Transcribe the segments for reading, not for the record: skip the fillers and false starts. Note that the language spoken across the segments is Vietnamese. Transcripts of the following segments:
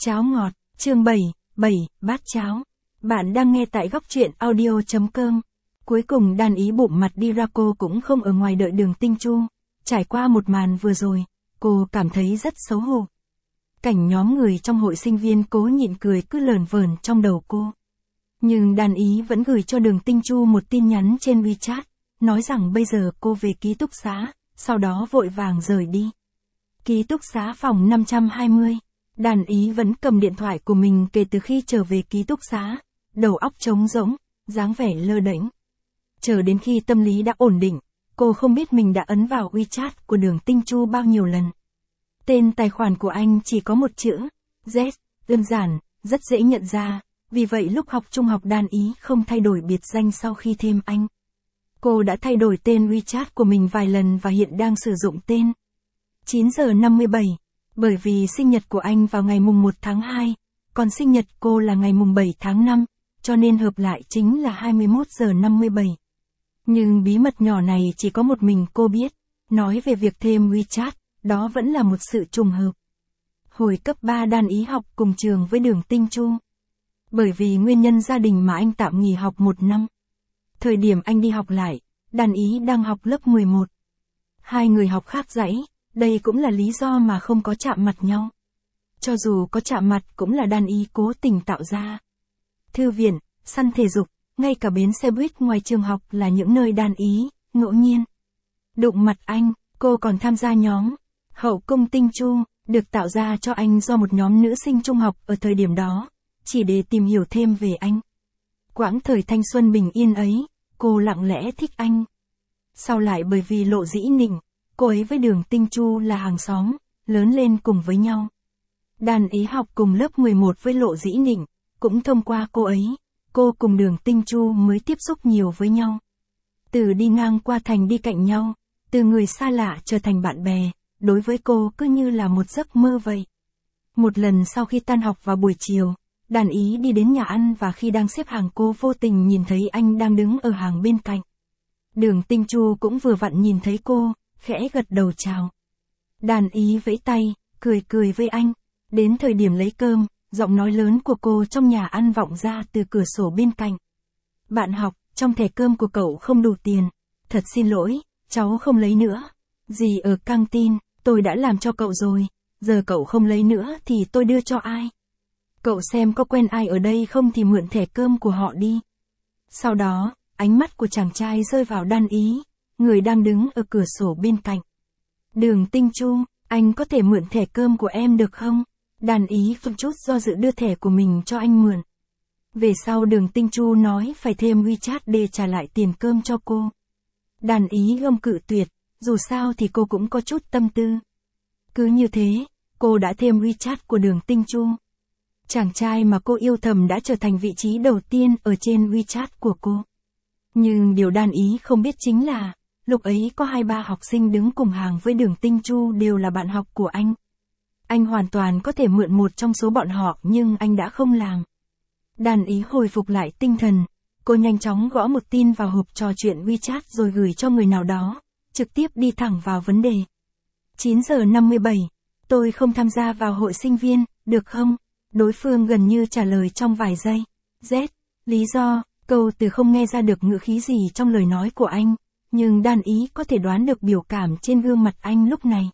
Cháo ngọt, chương 7, bát cháo. Bạn đang nghe tại góc truyện audio.com. Cuối cùng đàn ý bụng mặt đi ra, cô cũng không ở ngoài đợi Đường Tinh Chu. Trải qua một màn vừa rồi, cô cảm thấy rất xấu hổ. Cảnh nhóm người trong hội sinh viên cố nhịn cười cứ lờn vờn trong đầu cô. Nhưng đàn ý vẫn gửi cho Đường Tinh Chu một tin nhắn trên WeChat, nói rằng bây giờ cô về ký túc xá, sau đó vội vàng rời đi. Ký túc xá phòng 520. Đàn ý vẫn cầm điện thoại của mình kể từ khi trở về ký túc xá, đầu óc trống rỗng, dáng vẻ lơ đễnh. Chờ đến khi tâm lý đã ổn định, cô không biết mình đã ấn vào WeChat của Đường Tinh Chu bao nhiêu lần. Tên tài khoản của anh chỉ có một chữ, Z, đơn giản, rất dễ nhận ra, vì vậy lúc học trung học đàn ý không thay đổi biệt danh sau khi thêm anh. Cô đã thay đổi tên WeChat của mình vài lần và hiện đang sử dụng tên 9 giờ 57. Bởi vì sinh nhật của anh vào ngày mùng 1 tháng 2, còn sinh nhật cô là ngày mùng 7 tháng 5, cho nên hợp lại chính là 21 giờ 57. Nhưng bí mật nhỏ này chỉ có một mình cô biết, nói về việc thêm WeChat, đó vẫn là một sự trùng hợp. Hồi cấp 3 đàn ý học cùng trường với Đường Tinh Chu. Bởi vì nguyên nhân gia đình mà anh tạm nghỉ học 1 năm. Thời điểm anh đi học lại, đàn ý đang học lớp 11. Hai người học khác dãy. Đây cũng là lý do mà không có chạm mặt nhau. Cho dù có chạm mặt cũng là đàn ý cố tình tạo ra. Thư viện, sân thể dục, ngay cả bến xe buýt ngoài trường học là những nơi đàn ý, ngẫu nhiên đụng mặt anh. Cô còn tham gia nhóm Hậu Cung Tinh Chu, được tạo ra cho anh do một nhóm nữ sinh trung học ở thời điểm đó, chỉ để tìm hiểu thêm về anh. Quãng thời thanh xuân bình yên ấy, cô lặng lẽ thích anh. Sau lại bởi vì Lộ Dĩ Nịnh, cô ấy với Đường Tinh Chu là hàng xóm, lớn lên cùng với nhau. Đàn ý học cùng lớp 11 với Lộ Dĩ Nịnh, cũng thông qua cô ấy, cô cùng Đường Tinh Chu mới tiếp xúc nhiều với nhau. Từ đi ngang qua thành đi cạnh nhau, từ người xa lạ trở thành bạn bè, đối với cô cứ như là một giấc mơ vậy. Một lần sau khi tan học vào buổi chiều, đàn ý đi đến nhà ăn và khi đang xếp hàng cô vô tình nhìn thấy anh đang đứng ở hàng bên cạnh. Đường Tinh Chu cũng vừa vặn nhìn thấy cô, khẽ gật đầu chào. Đàn ý vẫy tay, cười với anh. Đến thời điểm lấy cơm, giọng nói lớn của cô trong nhà ăn vọng ra từ cửa sổ bên cạnh. Bạn học, trong thẻ cơm của cậu không đủ tiền. Thật xin lỗi, cháu không lấy nữa. Gì ở căng tin, tôi đã làm cho cậu rồi. Giờ cậu không lấy nữa thì tôi đưa cho ai? Cậu xem có quen ai ở đây không thì mượn thẻ cơm của họ đi. Sau đó, ánh mắt của chàng trai rơi vào đàn ý, người đang đứng ở cửa sổ bên cạnh. Đường Tinh Chu, anh có thể mượn thẻ cơm của em được không? Đàn ý không chút do dự đưa thẻ của mình cho anh mượn. Về sau Đường Tinh Chu nói phải thêm WeChat để trả lại tiền cơm cho cô. Đàn ý gông cự tuyệt, dù sao thì cô cũng có chút tâm tư. Cứ như thế, cô đã thêm WeChat của Đường Tinh Chu. Chàng trai mà cô yêu thầm đã trở thành vị trí đầu tiên ở trên WeChat của cô. Nhưng điều đàn ý không biết chính là, lúc ấy có 2-3 học sinh đứng cùng hàng với Đường Tinh Chu đều là bạn học của anh. Anh hoàn toàn có thể mượn một trong số bọn họ nhưng anh đã không làm. Đàn ý hồi phục lại tinh thần, cô nhanh chóng gõ một tin vào hộp trò chuyện WeChat rồi gửi cho người nào đó, trực tiếp đi thẳng vào vấn đề. 9 giờ 57, tôi không tham gia vào hội sinh viên, được không? Đối phương gần như trả lời trong vài giây. Z, lý do, câu từ không nghe ra được ngữ khí gì trong lời nói của anh, nhưng đàn ý có thể đoán được biểu cảm trên gương mặt anh lúc này.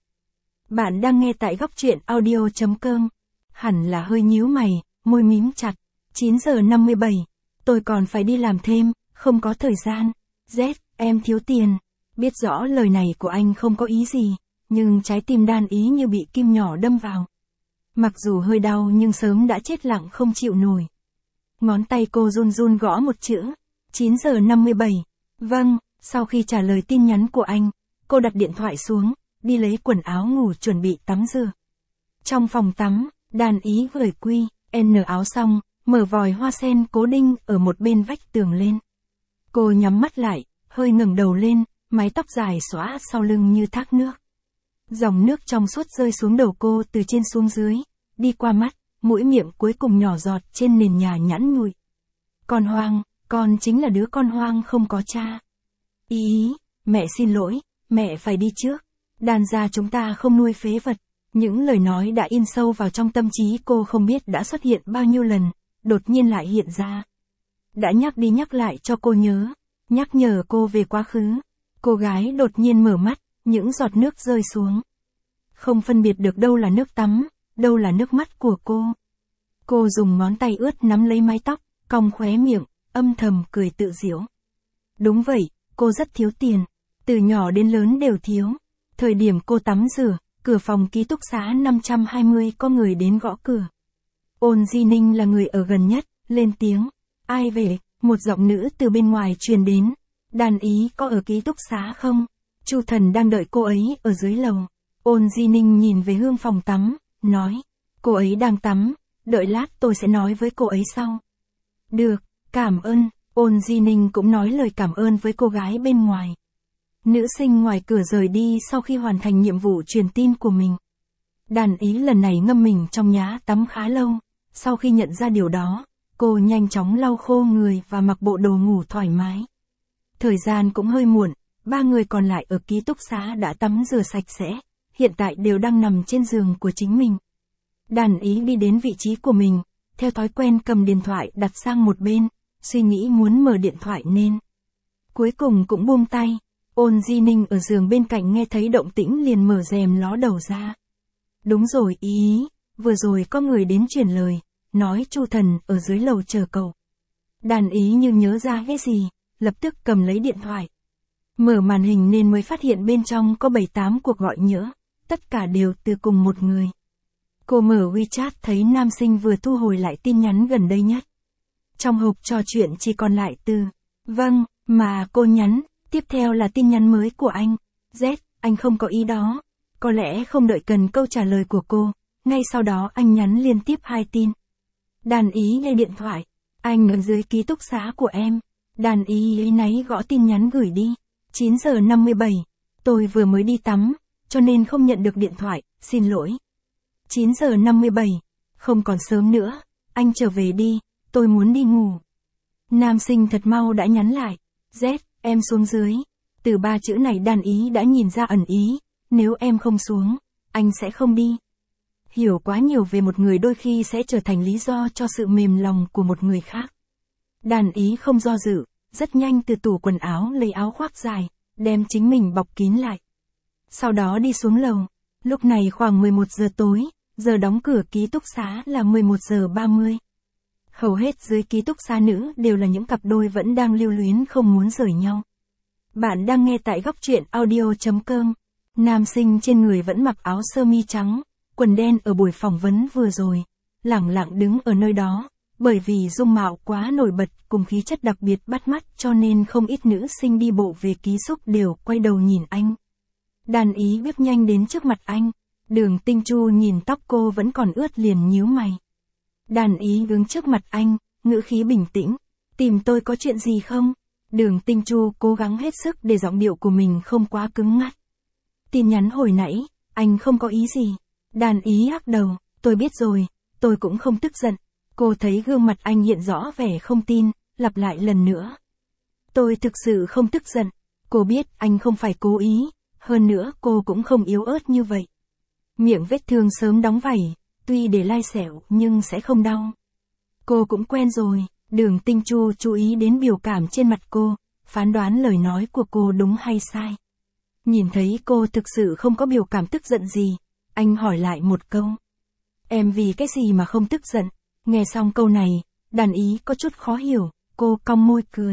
Bạn đang nghe tại góc truyện audio.com. Hẳn là hơi nhíu mày, môi mím chặt. 9 giờ 57, tôi còn phải đi làm thêm, không có thời gian. Z, em thiếu tiền. Biết rõ lời này của anh không có ý gì, nhưng trái tim đàn ý như bị kim nhỏ đâm vào. Mặc dù hơi đau nhưng sớm đã chết lặng không chịu nổi. Ngón tay cô run run gõ một chữ. 9 giờ 57. Vâng, sau khi trả lời tin nhắn của anh, cô đặt điện thoại xuống, đi lấy quần áo ngủ chuẩn bị tắm rửa. Trong phòng tắm, đàn ý gửi N áo xong, mở vòi hoa sen cố định ở một bên vách tường lên. Cô nhắm mắt lại, hơi ngẩng đầu lên, mái tóc dài xõa sau lưng như thác nước. Dòng nước trong suốt rơi xuống đầu cô từ trên xuống dưới, đi qua mắt, mũi miệng cuối cùng nhỏ giọt trên nền nhà nhẵn nhụi. Con hoang, con chính là đứa con hoang không có cha. Ý, mẹ xin lỗi, mẹ phải đi trước. Đàn gia chúng ta không nuôi phế vật. Những lời nói đã in sâu vào trong tâm trí cô không biết đã xuất hiện bao nhiêu lần, đột nhiên lại hiện ra. Đã nhắc đi nhắc lại cho cô nhớ, nhắc nhở cô về quá khứ. Cô gái đột nhiên mở mắt, những giọt nước rơi xuống. Không phân biệt được đâu là nước tắm, đâu là nước mắt của cô. Cô dùng ngón tay ướt nắm lấy mái tóc, cong khóe miệng, âm thầm cười tự giễu. Đúng vậy, cô rất thiếu tiền. Từ nhỏ đến lớn đều thiếu. Thời điểm cô tắm rửa, cửa phòng ký túc xá 520 có người đến gõ cửa. Ôn Di Ninh là người ở gần nhất, lên tiếng. Ai về? Một giọng nữ từ bên ngoài truyền đến. Đàn Ý có ở ký túc xá không? Chu Thần đang đợi cô ấy ở dưới lầu. Ôn Di Ninh nhìn về hướng phòng tắm, nói. Cô ấy đang tắm, đợi lát tôi sẽ nói với cô ấy sau. Được, cảm ơn. Ôn Di Ninh cũng nói lời cảm ơn với cô gái bên ngoài. Nữ sinh ngoài cửa rời đi sau khi hoàn thành nhiệm vụ truyền tin của mình. Đàn Ý lần này ngâm mình trong nhá tắm khá lâu. Sau khi nhận ra điều đó, cô nhanh chóng lau khô người và mặc bộ đồ ngủ thoải mái. Thời gian cũng hơi muộn, 3 người còn lại ở ký túc xá đã tắm rửa sạch sẽ, hiện tại đều đang nằm trên giường của chính mình. Đàn Ý đi đến vị trí của mình, theo thói quen cầm điện thoại đặt sang một bên, suy nghĩ muốn mở điện thoại nên. Cuối cùng cũng buông tay. Ôn Di Ninh ở giường bên cạnh nghe thấy động tĩnh liền mở rèm ló đầu ra. Đúng rồi Ý, vừa rồi có người đến truyền lời, nói Chu Thần ở dưới lầu chờ cậu. Đàn Ý như nhớ ra cái gì, lập tức cầm lấy điện thoại. Mở màn hình nên mới phát hiện bên trong có 7-8 cuộc gọi nhỡ, tất cả đều từ cùng một người. Cô mở WeChat thấy nam sinh vừa thu hồi lại tin nhắn gần đây nhất. Trong hộp trò chuyện chỉ còn lại từ, vâng, mà cô nhắn, tiếp theo là tin nhắn mới của anh, Z, anh không có ý đó. Có lẽ không đợi cần câu trả lời của cô, ngay sau đó anh nhắn liên tiếp 2 tin. Đàn Ý nghe điện thoại, anh ở dưới ký túc xá của em. Đàn Ý ấy náy gõ tin nhắn gửi đi. 9 giờ 57, tôi vừa mới đi tắm, cho nên không nhận được điện thoại, xin lỗi. 9 giờ 57, không còn sớm nữa, anh trở về đi, tôi muốn đi ngủ. Nam sinh thật mau đã nhắn lại, Z, em xuống dưới. Từ 3 chữ này Đàn Ý đã nhìn ra ẩn ý, nếu em không xuống, anh sẽ không đi. Hiểu quá nhiều về một người đôi khi sẽ trở thành lý do cho sự mềm lòng của một người khác. Đàn Ý không do dự, rất nhanh từ tủ quần áo lấy áo khoác dài, đem chính mình bọc kín lại. Sau đó đi xuống lầu, lúc này khoảng 11 giờ tối, giờ đóng cửa ký túc xá là 11 giờ 30. Hầu hết dưới ký túc xá nữ đều là những cặp đôi vẫn đang lưu luyến không muốn rời nhau. Bạn đang nghe tại góc truyện audio.com. Nam sinh trên người vẫn mặc áo sơ mi trắng, quần đen ở buổi phỏng vấn vừa rồi, lẳng lặng đứng ở nơi đó, bởi vì dung mạo quá nổi bật cùng khí chất đặc biệt bắt mắt cho nên không ít nữ sinh đi bộ về ký túc đều quay đầu nhìn anh. Đàn Ý bước nhanh đến trước mặt anh, Đường Tinh Chu nhìn tóc cô vẫn còn ướt liền nhíu mày. Đàn Ý đứng trước mặt anh, ngữ khí bình tĩnh, tìm tôi có chuyện gì không? Đường Tinh Chu cố gắng hết sức để giọng điệu của mình không quá cứng ngắt. Tin nhắn hồi nãy, anh không có ý gì. Đàn Ý lắc đầu, tôi biết rồi, tôi cũng không tức giận. Cô thấy gương mặt anh hiện rõ vẻ không tin, lặp lại lần nữa. Tôi thực sự không tức giận. Cô biết anh không phải cố ý, hơn nữa cô cũng không yếu ớt như vậy. Miệng vết thương sớm đóng vảy, tuy để lai xẻo nhưng sẽ không đau. Cô cũng quen rồi. Đường Tinh Chu chú ý đến biểu cảm trên mặt cô, phán đoán lời nói của cô đúng hay sai. Nhìn thấy cô thực sự không có biểu cảm tức giận gì, anh hỏi lại một câu. Em vì cái gì mà không tức giận? Nghe xong câu này, Đàn Ý có chút khó hiểu, cô cong môi cười.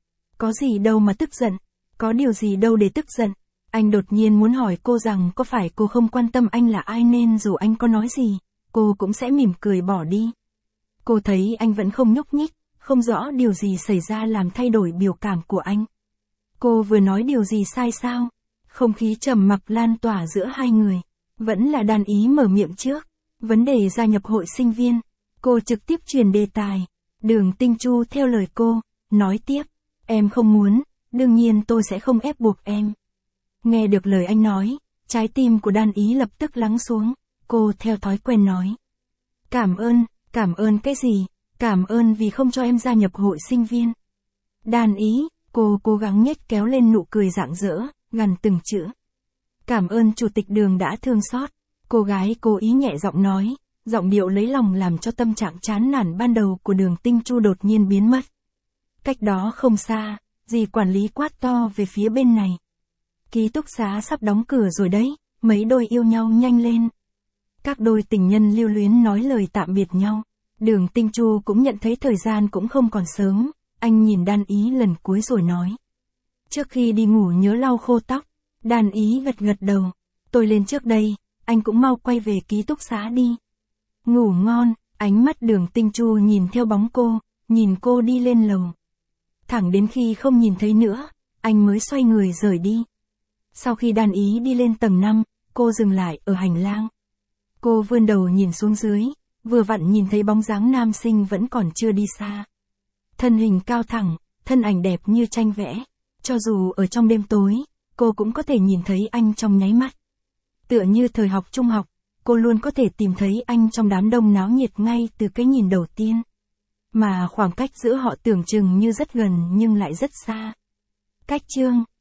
Có gì đâu mà tức giận, có điều gì đâu để tức giận. Anh đột nhiên muốn hỏi cô rằng có phải cô không quan tâm anh là ai nên dù anh có nói gì, cô cũng sẽ mỉm cười bỏ đi. Cô thấy anh vẫn không nhúc nhích, không rõ điều gì xảy ra làm thay đổi biểu cảm của anh. Cô vừa nói điều gì sai sao? Không khí trầm mặc lan tỏa giữa hai người. Vẫn là Đàn Ý mở miệng trước. Vấn đề gia nhập hội sinh viên. Cô trực tiếp truyền đề tài. Đường Tinh Chu theo lời cô, nói tiếp. Em không muốn, đương nhiên tôi sẽ không ép buộc em. Nghe được lời anh nói, trái tim của Đàn Ý lập tức lắng xuống. Cô theo thói quen nói. Cảm ơn cái gì? Cảm ơn vì không cho em gia nhập hội sinh viên. Đàn Ý, cô cố gắng nhếch kéo lên nụ cười rạng rỡ, gằn từng chữ. Cảm ơn chủ tịch Đường đã thương xót. Cô gái cố ý nhẹ giọng nói, giọng điệu lấy lòng làm cho tâm trạng chán nản ban đầu của Đường Tinh Chu đột nhiên biến mất. Cách đó không xa, dì quản lý quát to về phía bên này. Ký túc xá sắp đóng cửa rồi đấy, mấy đôi yêu nhau nhanh lên. Các đôi tình nhân lưu luyến nói lời tạm biệt nhau. Đường Tinh Chu cũng nhận thấy thời gian cũng không còn sớm, anh nhìn Đan Ý lần cuối rồi nói. Trước khi đi ngủ nhớ lau khô tóc. Đan Ý gật gật đầu. Tôi lên trước đây, anh cũng mau quay về ký túc xá đi. Ngủ ngon, ánh mắt Đường Tinh Chu nhìn theo bóng cô, nhìn cô đi lên lầu. Thẳng đến khi không nhìn thấy nữa, anh mới xoay người rời đi. Sau khi Đan Ý đi lên tầng 5, cô dừng lại ở hành lang. Cô vươn đầu nhìn xuống dưới, vừa vặn nhìn thấy bóng dáng nam sinh vẫn còn chưa đi xa. Thân hình cao thẳng, thân ảnh đẹp như tranh vẽ. Cho dù ở trong đêm tối, cô cũng có thể nhìn thấy anh trong nháy mắt. Tựa như thời học trung học, cô luôn có thể tìm thấy anh trong đám đông náo nhiệt ngay từ cái nhìn đầu tiên. Mà khoảng cách giữa họ tưởng chừng như rất gần nhưng lại rất xa. Cách chương